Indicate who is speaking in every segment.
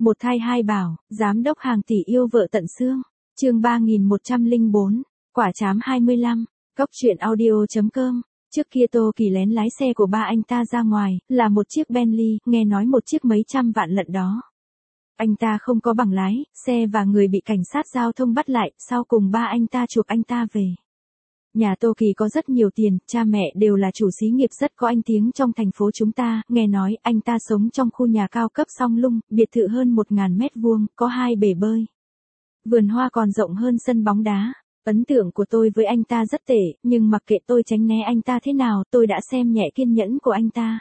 Speaker 1: Một thai hai bảo, giám đốc hàng tỷ yêu vợ tận xương. Chương 3104, quả trám 25. Cóc truyện audio.com. Trước kia Tô Kỳ lén lái xe của ba anh ta ra ngoài, là một chiếc Bentley, nghe nói một chiếc mấy trăm vạn lận đó. Anh ta không có bằng lái, xe và người bị cảnh sát giao thông bắt lại, sau cùng ba anh ta chuộc anh ta về. Nhà Tô Kỳ có rất nhiều tiền, cha mẹ đều là chủ xí nghiệp rất có anh tiếng trong thành phố chúng ta, nghe nói anh ta sống trong khu nhà cao cấp song lung, biệt thự hơn 1.000 mét vuông, có 2 bể bơi. Vườn hoa còn rộng hơn sân bóng đá. Ấn tượng của tôi với anh ta rất tệ, nhưng mặc kệ tôi tránh né anh ta thế nào, tôi đã xem nhẹ kiên nhẫn của anh ta.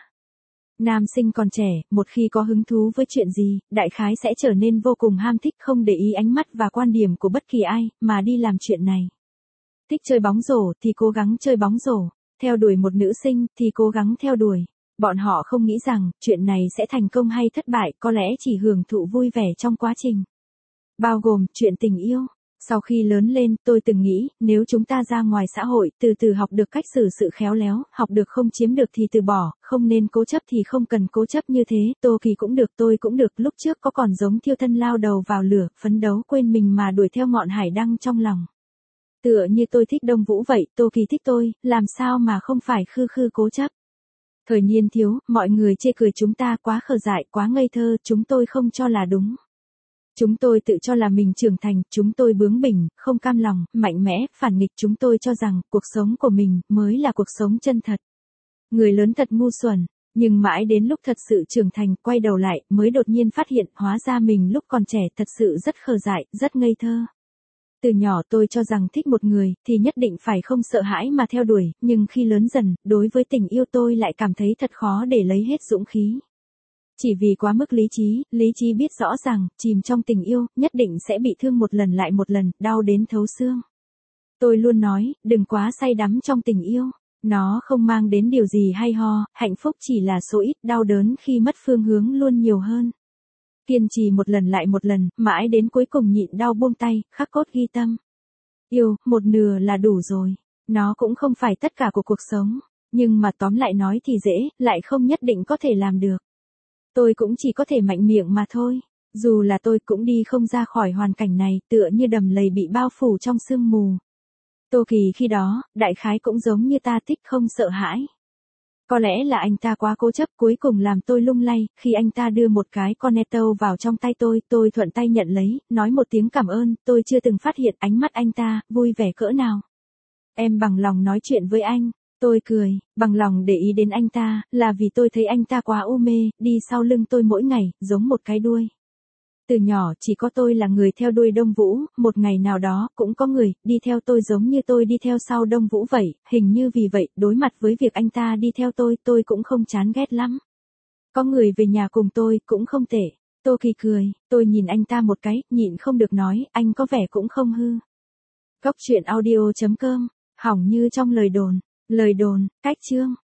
Speaker 1: Nam sinh còn trẻ, một khi có hứng thú với chuyện gì, đại khái sẽ trở nên vô cùng ham thích, không để ý ánh mắt và quan điểm của bất kỳ ai, mà đi làm chuyện này. Thích chơi bóng rổ thì cố gắng chơi bóng rổ, theo đuổi một nữ sinh thì cố gắng theo đuổi. Bọn họ không nghĩ rằng, chuyện này sẽ thành công hay thất bại, có lẽ chỉ hưởng thụ vui vẻ trong quá trình. Bao gồm, chuyện tình yêu. Sau khi lớn lên, tôi từng nghĩ, nếu chúng ta ra ngoài xã hội, từ từ học được cách xử sự khéo léo, học được không chiếm được thì từ bỏ, không nên cố chấp thì không cần cố chấp như thế, Tô Kỳ cũng được, tôi cũng được, lúc trước có còn giống thiêu thân lao đầu vào lửa, phấn đấu quên mình mà đuổi theo ngọn hải đăng trong lòng. Tựa như tôi thích Đông Vũ vậy, Tô Kỳ thích tôi, làm sao mà không phải khư khư cố chấp. Thời niên thiếu, mọi người chê cười chúng ta quá khờ dại, quá ngây thơ, chúng tôi không cho là đúng. Chúng tôi tự cho là mình trưởng thành, chúng tôi bướng bỉnh, không cam lòng, mạnh mẽ, phản nghịch, chúng tôi cho rằng cuộc sống của mình mới là cuộc sống chân thật. Người lớn thật ngu xuẩn, nhưng mãi đến lúc thật sự trưởng thành, quay đầu lại, mới đột nhiên phát hiện, hóa ra mình lúc còn trẻ thật sự rất khờ dại, rất ngây thơ. Từ nhỏ tôi cho rằng thích một người, thì nhất định phải không sợ hãi mà theo đuổi, nhưng khi lớn dần, đối với tình yêu tôi lại cảm thấy thật khó để lấy hết dũng khí. Chỉ vì quá mức lý trí biết rõ rằng, chìm trong tình yêu, nhất định sẽ bị thương một lần lại một lần, đau đến thấu xương. Tôi luôn nói, đừng quá say đắm trong tình yêu, nó không mang đến điều gì hay ho, hạnh phúc chỉ là số ít, đau đớn khi mất phương hướng luôn nhiều hơn. Kiên trì một lần lại một lần, mãi đến cuối cùng nhịn đau buông tay, khắc cốt ghi tâm. Yêu, một nửa là đủ rồi, nó cũng không phải tất cả của cuộc sống, nhưng mà tóm lại nói thì dễ, lại không nhất định có thể làm được. Tôi cũng chỉ có thể mạnh miệng mà thôi, dù là tôi cũng đi không ra khỏi hoàn cảnh này, tựa như đầm lầy bị bao phủ trong sương mù. Tô Kỳ khi đó, đại khái cũng giống như ta thích không sợ hãi. Có lẽ là anh ta quá cố chấp, cuối cùng làm tôi lung lay, khi anh ta đưa một cái cornetto vào trong tay tôi thuận tay nhận lấy, nói một tiếng cảm ơn, tôi chưa từng phát hiện ánh mắt anh ta, vui vẻ cỡ nào. Em bằng lòng nói chuyện với anh. Tôi cười, bằng lòng để ý đến anh ta, là vì tôi thấy anh ta quá u mê, đi sau lưng tôi mỗi ngày, giống một cái đuôi. Từ nhỏ chỉ có tôi là người theo đuôi Đông Vũ, một ngày nào đó, cũng có người, đi theo tôi giống như tôi đi theo sau Đông Vũ vậy, hình như vì vậy, đối mặt với việc anh ta đi theo tôi cũng không chán ghét lắm. Có người về nhà cùng tôi, cũng không tệ. Tô Kỳ cười, tôi nhìn anh ta một cái, nhịn không được nói, anh có vẻ cũng không hư. Cóc truyện audio.com, hỏng như trong lời đồn. Lời đồn, cách chương.